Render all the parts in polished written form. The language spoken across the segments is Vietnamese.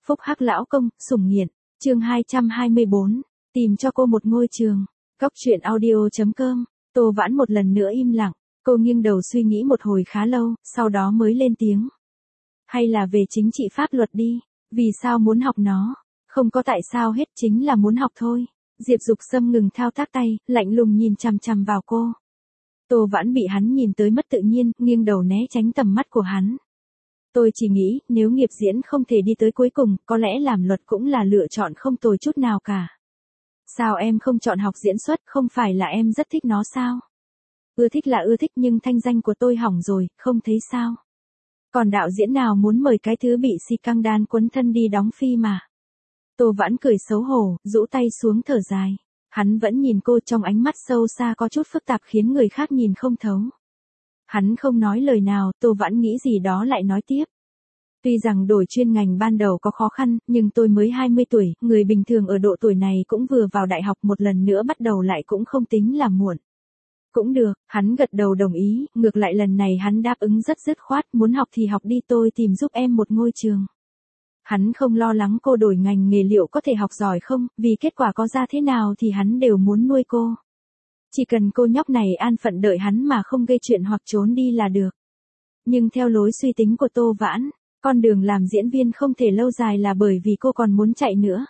Phúc Hắc lão công, sủng nghiện, chương 224, tìm cho cô một ngôi trường. Cóc truyện audio.com, Tô Vãn một lần nữa im lặng, cô nghiêng đầu suy nghĩ một hồi khá lâu, sau đó mới lên tiếng. Hay là về chính trị pháp luật đi, vì sao muốn học nó? Không có tại sao hết, chính là muốn học thôi. Diệp Dục Sâm ngừng thao tác tay, lạnh lùng nhìn chằm chằm vào cô. Tô Vãn bị hắn nhìn tới mất tự nhiên, nghiêng đầu né tránh tầm mắt của hắn. Tôi chỉ nghĩ, nếu nghiệp diễn không thể đi tới cuối cùng, có lẽ làm luật cũng là lựa chọn không tồi chút nào cả. Sao em không chọn học diễn xuất, không phải là em rất thích nó sao? Ưa thích là ưa thích nhưng thanh danh của tôi hỏng rồi, không thấy sao? Còn đạo diễn nào muốn mời cái thứ bị si căng đan quấn thân đi đóng phim mà? Tô Vãn cười xấu hổ, rũ tay xuống thở dài. Hắn vẫn nhìn cô trong ánh mắt sâu xa có chút phức tạp khiến người khác nhìn không thấu. Hắn không nói lời nào, Tô Vãn nghĩ gì đó lại nói tiếp. Tuy rằng đổi chuyên ngành ban đầu có khó khăn, nhưng tôi mới 20 tuổi, người bình thường ở độ tuổi này cũng vừa vào đại học một lần nữa bắt đầu lại cũng không tính là muộn. Cũng được, hắn gật đầu đồng ý, ngược lại lần này hắn đáp ứng rất dứt khoát, muốn học thì học đi, tôi tìm giúp em một ngôi trường. Hắn không lo lắng cô đổi ngành nghề liệu có thể học giỏi không, vì kết quả có ra thế nào thì hắn đều muốn nuôi cô. Chỉ cần cô nhóc này an phận đợi hắn mà không gây chuyện hoặc trốn đi là được. Nhưng theo lối suy tính của Tô Vãn, con đường làm diễn viên không thể lâu dài là bởi vì cô còn muốn chạy nữa.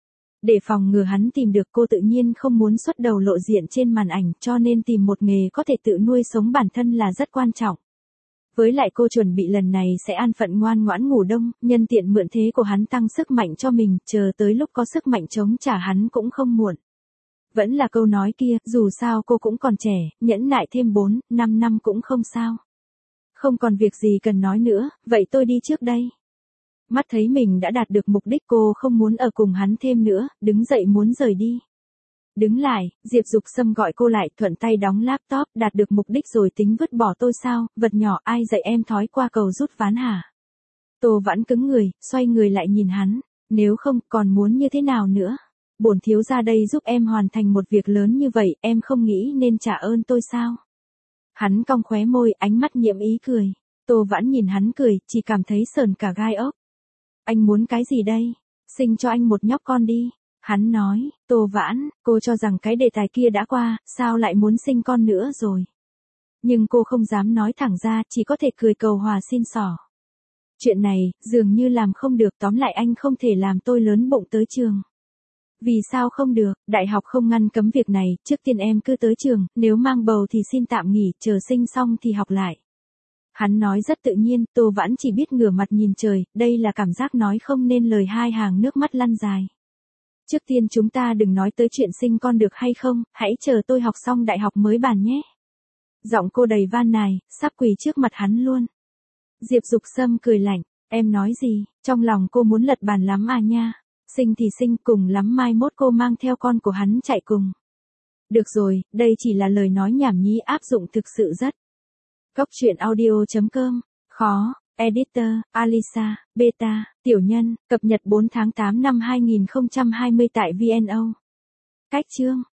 Để phòng ngừa hắn tìm được cô tự nhiên không muốn xuất đầu lộ diện trên màn ảnh cho nên tìm một nghề có thể tự nuôi sống bản thân là rất quan trọng. Với lại cô chuẩn bị lần này sẽ an phận ngoan ngoãn ngủ đông, nhân tiện mượn thế của hắn tăng sức mạnh cho mình, chờ tới lúc có sức mạnh chống trả hắn cũng không muộn. Vẫn là câu nói kia, dù sao cô cũng còn trẻ, nhẫn nại thêm 4-5 năm cũng không sao. Không còn việc gì cần nói nữa, vậy tôi đi trước đây. Mắt thấy mình đã đạt được mục đích cô không muốn ở cùng hắn thêm nữa, đứng dậy muốn rời đi. Đứng lại, Diệp Dục Sâm gọi cô lại, thuận tay đóng laptop, đạt được mục đích rồi tính vứt bỏ tôi sao, vật nhỏ ai dạy em thói qua cầu rút ván hả? Tô Vãn cứng người, xoay người lại nhìn hắn, nếu không còn muốn như thế nào nữa? Bổn thiếu ra đây giúp em hoàn thành một việc lớn như vậy, em không nghĩ nên trả ơn tôi sao? Hắn cong khóe môi, ánh mắt nhiễm ý cười. Tô Vãn nhìn hắn cười, chỉ cảm thấy sờn cả gai ốc. Anh muốn cái gì đây? Sinh cho anh một nhóc con đi. Hắn nói, Tô Vãn, cô cho rằng cái đề tài kia đã qua, sao lại muốn sinh con nữa rồi? Nhưng cô không dám nói thẳng ra, chỉ có thể cười cầu hòa xin xỏ. Chuyện này, dường như làm không được, tóm lại anh không thể làm tôi lớn bụng tới trường. Vì sao không được, đại học không ngăn cấm việc này, trước tiên em cứ tới trường, nếu mang bầu thì xin tạm nghỉ, chờ sinh xong thì học lại. Hắn nói rất tự nhiên, Tô Vãn chỉ biết ngửa mặt nhìn trời, đây là cảm giác nói không nên lời, hai hàng nước mắt lăn dài. Trước tiên chúng ta đừng nói tới chuyện sinh con được hay không, hãy chờ tôi học xong đại học mới bàn nhé. Giọng cô đầy van nài, sắp quỳ trước mặt hắn luôn. Diệp Dục Sâm cười lạnh, em nói gì, trong lòng cô muốn lật bàn lắm à nha. Sinh thì sinh, cùng lắm mai mốt cô mang theo con của hắn chạy cùng. Được rồi, đây chỉ là lời nói nhảm nhí, áp dụng thực sự rất. Cóc truyện audio.com, khó, editor, Alisa, beta, tiểu nhân, cập nhật 4 tháng 8 năm 2020 tại VNO. Cách chương.